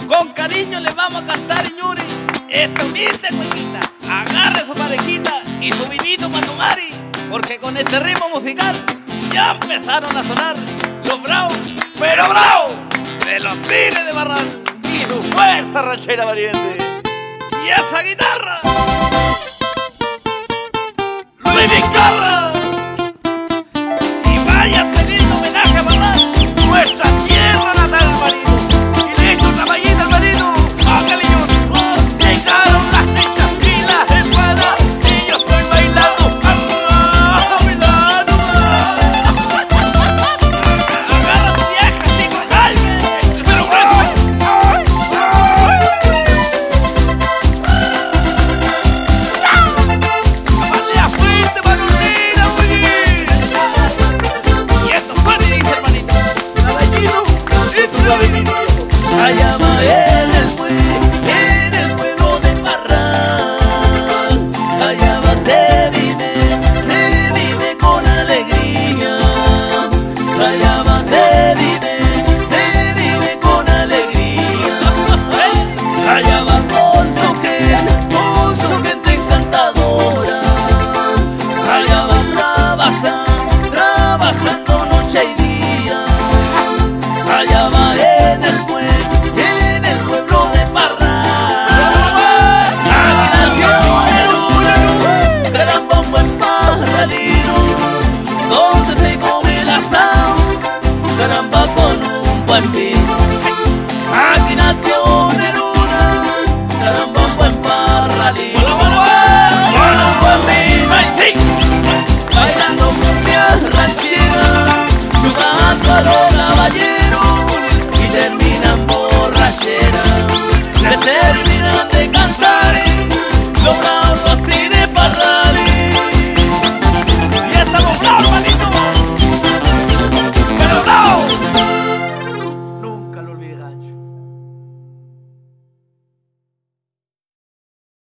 Con cariño le vamos a cantar, Ñuri, esta humilde cuequita. Agarre su parejita y su vinito para tomar, porque con este ritmo musical ya empezaron a sonar los bravos, pero bravos, de los Tigres de Barral y su fuerza ranchera valiente. Y esa guitarra